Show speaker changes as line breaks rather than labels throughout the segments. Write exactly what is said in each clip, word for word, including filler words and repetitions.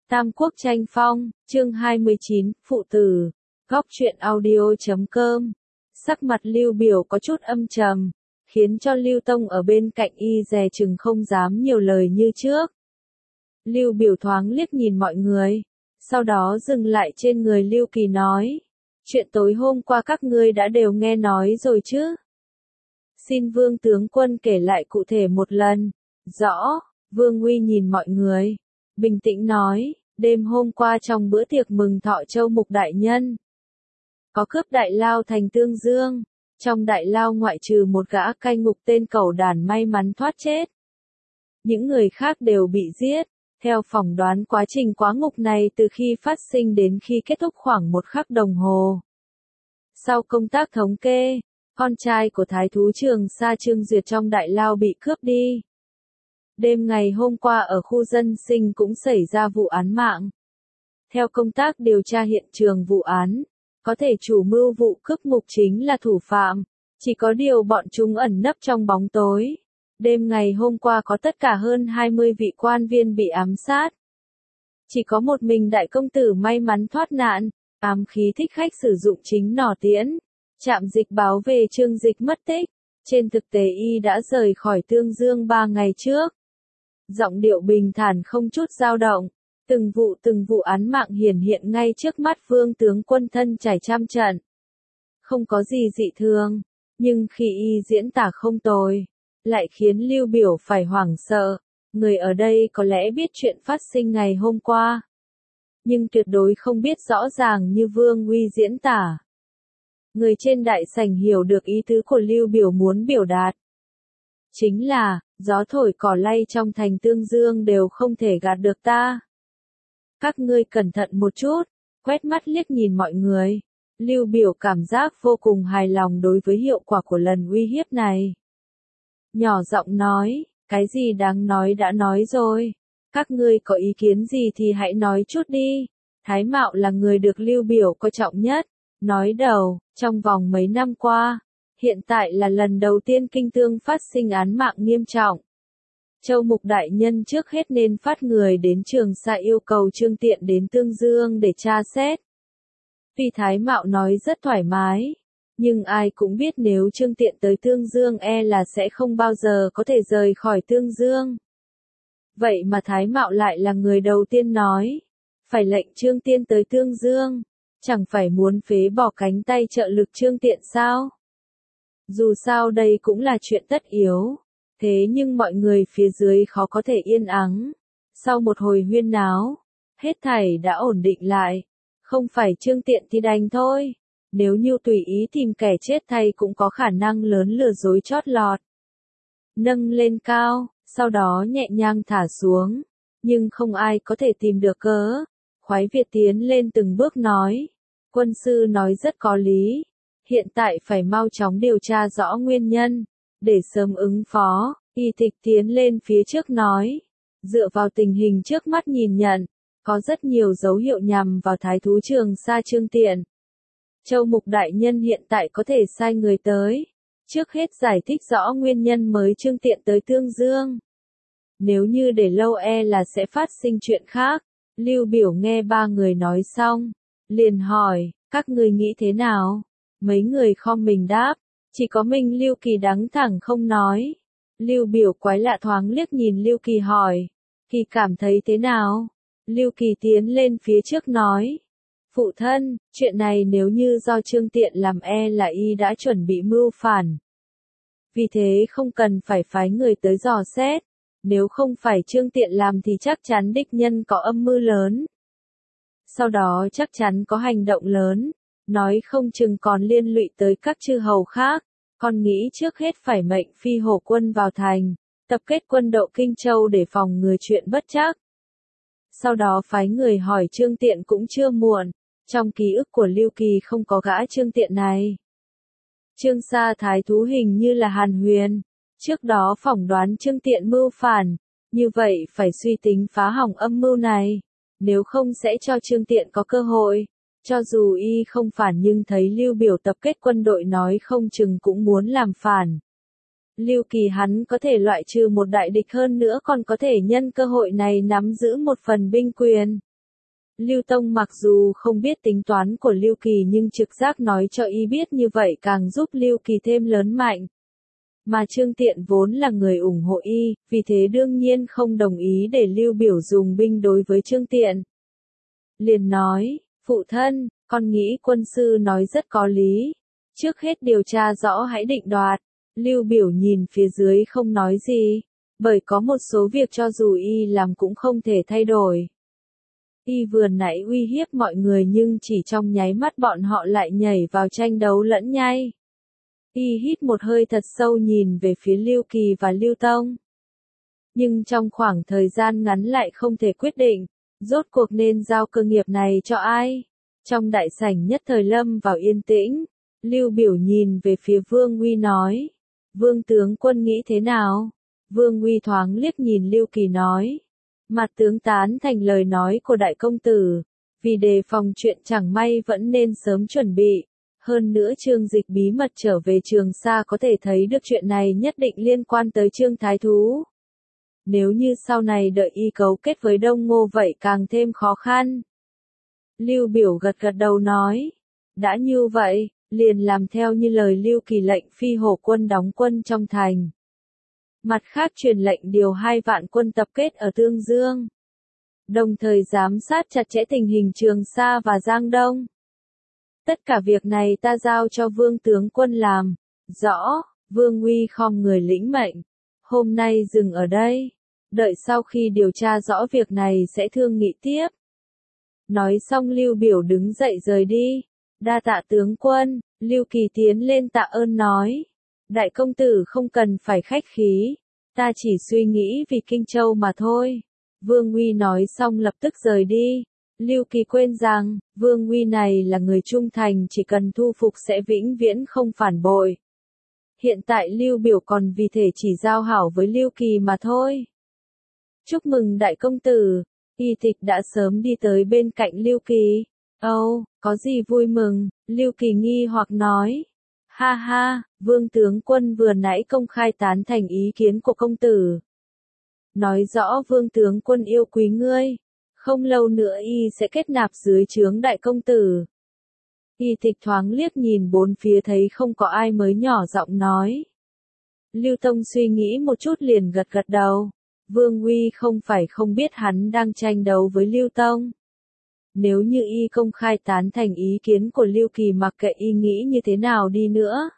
Tam Quốc tranh phong, chương hai mươi chín, phụ tử, góc truyện audio chấm com. Sắc mặt Lưu Biểu có chút âm trầm, khiến cho Lưu Tông ở bên cạnh y dè chừng không dám nhiều lời như trước. Lưu Biểu thoáng liếc nhìn mọi người, sau đó dừng lại trên người Lưu Kỳ nói, chuyện tối hôm qua các ngươi đã đều nghe nói rồi chứ? Xin Vương tướng quân kể lại cụ thể một lần. Rõ. Vương Uy nhìn mọi người, bình tĩnh nói, đêm hôm qua trong bữa tiệc mừng thọ Châu Mục đại nhân, có cướp đại lao thành Tương Dương, trong đại lao ngoại trừ một gã cai ngục tên Cẩu Đản may mắn thoát chết. Những người khác đều bị giết. Theo phỏng đoán quá trình quá ngục này từ khi phát sinh đến khi kết thúc khoảng một khắc đồng hồ. Sau công tác thống kê, con trai của Thái thú Trường Sa Trương Duyệt trong đại lao bị cướp đi. Đêm ngày hôm qua ở khu dân sinh cũng xảy ra vụ án mạng. Theo công tác điều tra hiện trường vụ án, có thể chủ mưu vụ cướp ngục chính là thủ phạm, chỉ có điều bọn chúng ẩn nấp trong bóng tối. Đêm ngày hôm qua có tất cả hơn hai mươi vị quan viên bị ám sát. Chỉ có một mình đại công tử may mắn thoát nạn, ám khí thích khách sử dụng chính nỏ tiễn. Trạm dịch báo về Trương Dịch mất tích, trên thực tế y đã rời khỏi Tương Dương ba ngày trước. Giọng điệu bình thản không chút dao động, từng vụ từng vụ án mạng hiển hiện ngay trước mắt Vương tướng quân thân trải trăm trận. Không có gì dị thường, nhưng khi y diễn tả không tồi, lại khiến Lưu Biểu phải hoảng sợ. Người ở đây có lẽ biết chuyện phát sinh ngày hôm qua, nhưng tuyệt đối không biết rõ ràng như Vương Uy diễn tả. Người trên đại sảnh hiểu được ý tứ của Lưu Biểu muốn biểu đạt. Chính là, gió thổi cỏ lay trong thành Tương Dương đều không thể gạt được ta. Các ngươi cẩn thận một chút, quét mắt liếc nhìn mọi người. Lưu Biểu cảm giác vô cùng hài lòng đối với hiệu quả của lần uy hiếp này. Nhỏ giọng nói, cái gì đáng nói đã nói rồi. Các ngươi có ý kiến gì thì hãy nói chút đi. Thái Mạo là người được Lưu Biểu coi trọng nhất. Nói đầu, trong vòng mấy năm qua, hiện tại là lần đầu tiên Kinh Tương phát sinh án mạng nghiêm trọng. Châu Mục đại nhân trước hết nên phát người đến Trường Sa yêu cầu Trương Tiện đến Tương Dương để tra xét. Tuy Thái Mạo nói rất thoải mái, nhưng ai cũng biết nếu Trương Tiện tới Tương Dương e là sẽ không bao giờ có thể rời khỏi Tương Dương. Vậy mà Thái Mạo lại là người đầu tiên nói, phải lệnh Trương Tiện tới Tương Dương. Chẳng phải muốn phế bỏ cánh tay trợ lực Trương Tiện sao? Dù sao đây cũng là chuyện tất yếu. Thế nhưng mọi người phía dưới khó có thể yên ắng. Sau một hồi huyên náo, hết thảy đã ổn định lại. Không phải Trương Tiện thì đành thôi. Nếu như tùy ý tìm kẻ chết thay cũng có khả năng lớn lừa dối chót lọt. Nâng lên cao, sau đó nhẹ nhàng thả xuống. Nhưng không ai có thể tìm được cớ. Khoái Việt tiến lên từng bước nói, quân sư nói rất có lý, hiện tại phải mau chóng điều tra rõ nguyên nhân, để sớm ứng phó. Y Tịch tiến lên phía trước nói, dựa vào tình hình trước mắt nhìn nhận, có rất nhiều dấu hiệu nhằm vào Thái thú Trường Sa Trương Tiện. Châu Mục đại nhân hiện tại có thể sai người tới, trước hết giải thích rõ nguyên nhân mới Trương Tiện tới Tương Dương. Nếu như để lâu e là sẽ phát sinh chuyện khác. Lưu Biểu nghe ba người nói xong, liền hỏi, các ngươi nghĩ thế nào? Mấy người khom mình đáp, chỉ có mình Lưu Kỳ đắng thẳng không nói. Lưu Biểu quái lạ thoáng liếc nhìn Lưu Kỳ hỏi, Kỳ cảm thấy thế nào? Lưu Kỳ tiến lên phía trước nói, phụ thân, chuyện này nếu như do Trương Tiện làm e là y đã chuẩn bị mưu phản. Vì thế không cần phải phái người tới dò xét. Nếu không phải Trương Tiện làm thì chắc chắn địch nhân có âm mưu lớn. Sau đó chắc chắn có hành động lớn, nói không chừng còn liên lụy tới các chư hầu khác. Con nghĩ trước hết phải mệnh phi hổ quân vào thành, tập kết quân đội Kinh Châu để phòng ngừa chuyện bất trắc. Sau đó phái người hỏi Trương Tiện cũng chưa muộn, trong ký ức của Lưu Kỳ không có gã Trương Tiện này. Trương Sa thái thú hình như là Hàn Huyền. Trước đó phỏng đoán Trương Tiện mưu phản, như vậy phải suy tính phá hỏng âm mưu này, nếu không sẽ cho Trương Tiện có cơ hội. Cho dù y không phản nhưng thấy Lưu Biểu tập kết quân đội nói không chừng cũng muốn làm phản. Lưu Kỳ hắn có thể loại trừ một đại địch hơn nữa còn có thể nhân cơ hội này nắm giữ một phần binh quyền. Lưu Tông mặc dù không biết tính toán của Lưu Kỳ nhưng trực giác nói cho y biết như vậy càng giúp Lưu Kỳ thêm lớn mạnh. Mà Trương Tiện vốn là người ủng hộ y, vì thế đương nhiên không đồng ý để Lưu Biểu dùng binh đối với Trương Tiện. Liền nói, phụ thân, con nghĩ quân sư nói rất có lý. Trước hết điều tra rõ hãy định đoạt. Lưu Biểu nhìn phía dưới không nói gì, bởi có một số việc cho dù y làm cũng không thể thay đổi. Y vừa nãy uy hiếp mọi người nhưng chỉ trong nháy mắt bọn họ lại nhảy vào tranh đấu lẫn nhai. Y hít một hơi thật sâu nhìn về phía Lưu Kỳ và Lưu Tông. Nhưng trong khoảng thời gian ngắn lại không thể quyết định, rốt cuộc nên giao cơ nghiệp này cho ai. Trong đại sảnh nhất thời lâm vào yên tĩnh, Lưu Biểu nhìn về phía Vương Uy nói, Vương tướng quân nghĩ thế nào? Vương Uy thoáng liếc nhìn Lưu Kỳ nói, mặt tướng tán thành lời nói của đại công tử, vì đề phòng chuyện chẳng may vẫn nên sớm chuẩn bị. Hơn nữa Trương Dịch bí mật trở về Trường Sa có thể thấy được chuyện này nhất định liên quan tới Trương Thái Thú. Nếu như sau này đợi y cấu kết với Đông Ngô vậy càng thêm khó khăn. Lưu Biểu gật gật đầu nói, đã như vậy, liền làm theo như lời Lưu Kỳ lệnh phi hổ quân đóng quân trong thành. Mặt khác truyền lệnh điều hai vạn quân tập kết ở Tương Dương. Đồng thời giám sát chặt chẽ tình hình Trường Sa và Giang Đông. Tất cả việc này ta giao cho Vương tướng quân làm. Rõ, Vương Uy khom người lĩnh mệnh. Hôm nay dừng ở đây. Đợi sau khi điều tra rõ việc này sẽ thương nghị tiếp. Nói xong Lưu Biểu đứng dậy rời đi. Đa tạ tướng quân, Lưu Kỳ tiến lên tạ ơn nói. Đại công tử không cần phải khách khí. Ta chỉ suy nghĩ vì Kinh Châu mà thôi. Vương Uy nói xong lập tức rời đi. Lưu Kỳ quên rằng, Vương Uy này là người trung thành chỉ cần thu phục sẽ vĩnh viễn không phản bội. Hiện tại Lưu Biểu còn vì thể chỉ giao hảo với Lưu Kỳ mà thôi. Chúc mừng đại công tử, Y Tịch đã sớm đi tới bên cạnh Lưu Kỳ. Âu, oh, có gì vui mừng, Lưu Kỳ nghi hoặc nói. Ha ha, Vương tướng quân vừa nãy công khai tán thành ý kiến của công tử. Nói rõ Vương tướng quân yêu quý ngươi. Không lâu nữa y sẽ kết nạp dưới trướng đại công tử. Y Tịch thoáng liếc nhìn bốn phía thấy không có ai mới nhỏ giọng nói. Lưu Tông suy nghĩ một chút liền gật gật đầu. Vương Uy không phải không biết hắn đang tranh đấu với Lưu Tông. Nếu như y công khai tán thành ý kiến của Lưu Kỳ mặc kệ y nghĩ như thế nào đi nữa.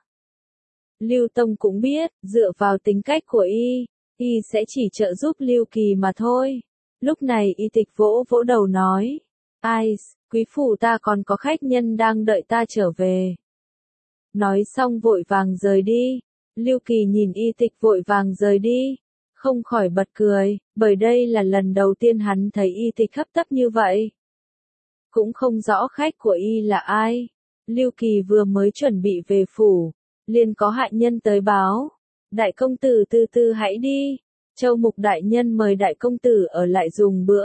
Lưu Tông cũng biết, dựa vào tính cách của y, y sẽ chỉ trợ giúp Lưu Kỳ mà thôi. Lúc này Y Tịch vỗ vỗ đầu nói, ai, quý phủ ta còn có khách nhân đang đợi ta trở về. Nói xong vội vàng rời đi, Lưu Kỳ nhìn Y Tịch vội vàng rời đi, không khỏi bật cười, bởi đây là lần đầu tiên hắn thấy Y Tịch hấp tấp như vậy. Cũng không rõ khách của y là ai. Lưu Kỳ vừa mới chuẩn bị về phủ, liền có hạ nhân tới báo, đại công tử từ từ hãy đi. Châu Mục đại nhân mời đại công tử ở lại dùng bữa.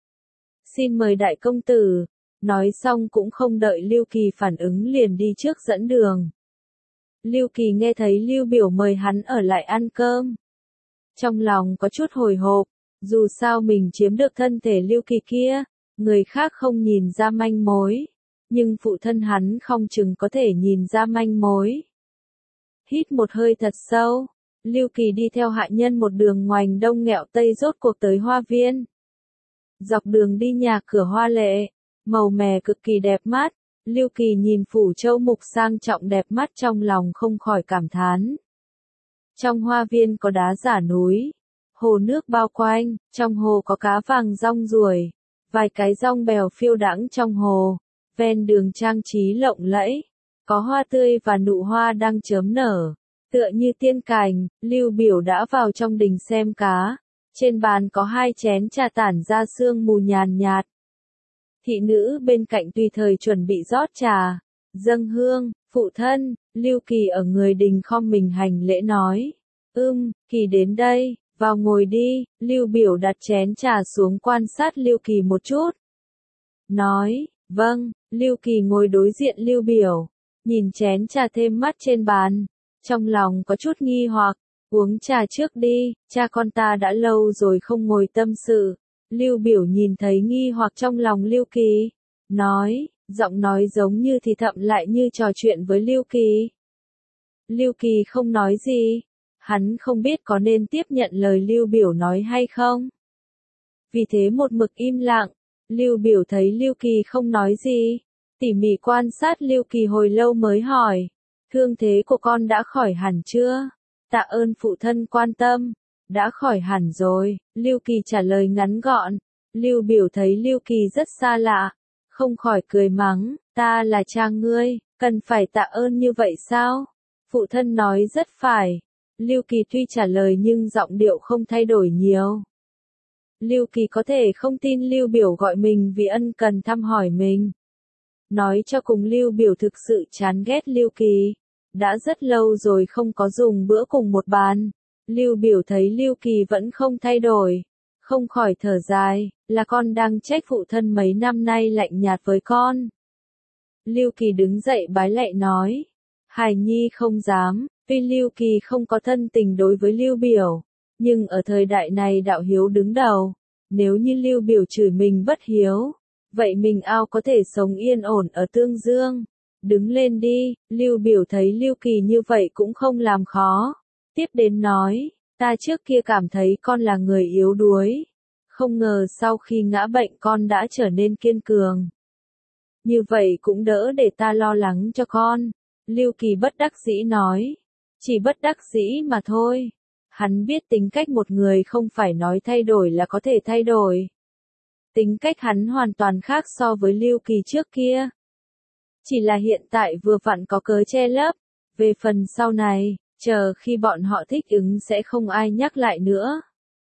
Xin mời đại công tử. Nói xong cũng không đợi Lưu Kỳ phản ứng liền đi trước dẫn đường. Lưu Kỳ nghe thấy Lưu Biểu mời hắn ở lại ăn cơm. Trong lòng có chút hồi hộp, dù sao mình chiếm được thân thể Lưu Kỳ kia, người khác không nhìn ra manh mối, nhưng phụ thân hắn không chừng có thể nhìn ra manh mối. Hít một hơi thật sâu. Lưu Kỳ đi theo hạ nhân một đường ngoảnh đông nghẹo tây rốt cuộc tới hoa viên. Dọc đường đi nhà cửa hoa lệ, màu mè cực kỳ đẹp mắt, Lưu Kỳ nhìn phủ Châu Mục sang trọng đẹp mắt trong lòng không khỏi cảm thán. Trong hoa viên có đá giả núi, hồ nước bao quanh, trong hồ có cá vàng rong ruổi, vài cái rong bèo phiêu đãng trong hồ, ven đường trang trí lộng lẫy, có hoa tươi và nụ hoa đang chớm nở. Tựa như tiên cảnh, Lưu Biểu đã vào trong đình xem cá. Trên bàn có hai chén trà tản ra sương mù nhàn nhạt. Thị nữ bên cạnh tùy thời chuẩn bị rót trà, dâng hương, phụ thân, Lưu Kỳ ở người đình khom mình hành lễ nói. Ưm, Kỳ đến đây, vào ngồi đi, Lưu Biểu đặt chén trà xuống quan sát Lưu Kỳ một chút. Nói, vâng, Lưu Kỳ ngồi đối diện Lưu Biểu, nhìn chén trà thêm mắt trên bàn. Trong lòng có chút nghi hoặc, uống trà trước đi, cha con ta đã lâu rồi không ngồi tâm sự. Lưu Biểu nhìn thấy nghi hoặc trong lòng Lưu Kỳ, nói, giọng nói giống như thì thầm lại như trò chuyện với Lưu Kỳ. Lưu Kỳ không nói gì, hắn không biết có nên tiếp nhận lời Lưu Biểu nói hay không. Vì thế một mực im lặng, Lưu Biểu thấy Lưu Kỳ không nói gì, tỉ mỉ quan sát Lưu Kỳ hồi lâu mới hỏi, thương thế của con đã khỏi hẳn chưa? Tạ ơn phụ thân quan tâm, đã khỏi hẳn rồi, Lưu Kỳ trả lời ngắn gọn. Lưu Biểu thấy Lưu Kỳ rất xa lạ, không khỏi cười mắng, ta là cha ngươi, cần phải tạ ơn như vậy sao? Phụ thân nói rất phải. Lưu Kỳ tuy trả lời nhưng giọng điệu không thay đổi nhiều. Lưu Kỳ có thể không tin Lưu Biểu gọi mình vì ân cần thăm hỏi mình. Nói cho cùng Lưu Biểu thực sự chán ghét Lưu Kỳ. Đã rất lâu rồi không có dùng bữa cùng một bàn. Lưu Biểu thấy Lưu Kỳ vẫn không thay đổi. Không khỏi thở dài, là con đang trách phụ thân mấy năm nay lạnh nhạt với con. Lưu Kỳ đứng dậy bái lạy nói. Hài Nhi không dám, vì Lưu Kỳ không có thân tình đối với Lưu Biểu. Nhưng ở thời đại này đạo hiếu đứng đầu. Nếu như Lưu Biểu chửi mình bất hiếu, vậy mình ao có thể sống yên ổn ở Tương Dương. Đứng lên đi, Lưu Biểu thấy Lưu Kỳ như vậy cũng không làm khó. Tiếp đến nói, ta trước kia cảm thấy con là người yếu đuối. Không ngờ sau khi ngã bệnh con đã trở nên kiên cường. Như vậy cũng đỡ để ta lo lắng cho con. Lưu Kỳ bất đắc dĩ nói. Chỉ bất đắc dĩ mà thôi. Hắn biết tính cách một người không phải nói thay đổi là có thể thay đổi. Tính cách hắn hoàn toàn khác so với Lưu Kỳ trước kia. Chỉ là hiện tại vừa vặn có cớ che lấp. Về phần sau này, chờ khi bọn họ thích ứng sẽ không ai nhắc lại nữa.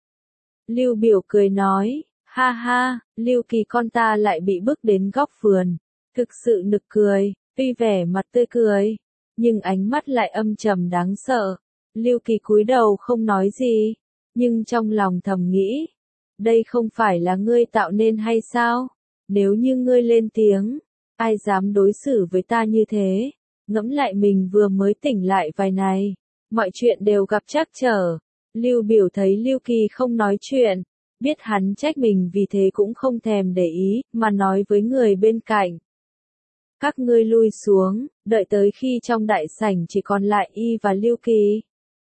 Lưu Biểu cười nói, ha ha, Lưu Kỳ con ta lại bị bước đến góc vườn. Thực sự nực cười, tuy vẻ mặt tươi cười, nhưng ánh mắt lại âm trầm đáng sợ. Lưu Kỳ cúi đầu không nói gì, nhưng trong lòng thầm nghĩ, đây không phải là ngươi tạo nên hay sao? Nếu như ngươi lên tiếng, ai dám đối xử với ta như thế? Ngẫm lại mình vừa mới tỉnh lại vài ngày, mọi chuyện đều gặp trắc trở. Lưu Biểu thấy Lưu Kỳ không nói chuyện, biết hắn trách mình vì thế cũng không thèm để ý, mà nói với người bên cạnh. Các ngươi lui xuống, đợi tới khi trong đại sảnh chỉ còn lại y và Lưu Kỳ.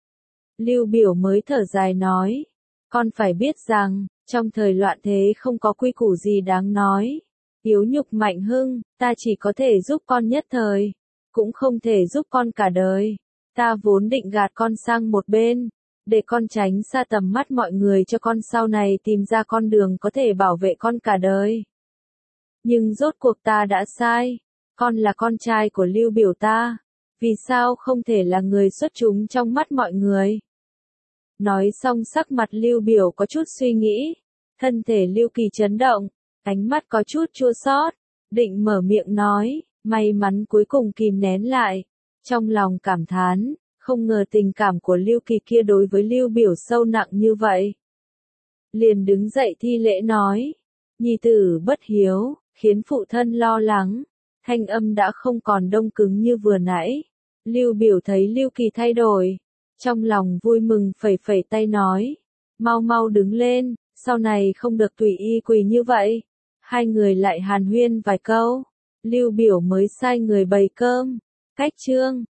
Lưu Biểu mới thở dài nói, con phải biết rằng, trong thời loạn thế không có quy củ gì đáng nói. Yếu nhục mạnh hưng, ta chỉ có thể giúp con nhất thời, cũng không thể giúp con cả đời. Ta vốn định gạt con sang một bên, để con tránh xa tầm mắt mọi người cho con sau này tìm ra con đường có thể bảo vệ con cả đời. Nhưng rốt cuộc ta đã sai, con là con trai của Lưu Biểu ta, vì sao không thể là người xuất chúng trong mắt mọi người? Nói xong sắc mặt Lưu Biểu có chút suy nghĩ, thân thể Lưu Kỳ chấn động, ánh mắt có chút chua xót, định mở miệng nói, may mắn cuối cùng kìm nén lại, trong lòng cảm thán, không ngờ tình cảm của Lưu Kỳ kia đối với Lưu Biểu sâu nặng như vậy. Liền đứng dậy thi lễ nói, nhi tử bất hiếu, khiến phụ thân lo lắng, thanh âm đã không còn đông cứng như vừa nãy. Lưu Biểu thấy Lưu Kỳ thay đổi, trong lòng vui mừng phẩy phẩy tay nói, mau mau đứng lên, sau này không được tùy y quỳ như vậy. Hai người lại hàn huyên vài câu, Lưu Biểu mới sai người bày cơm, cách trương,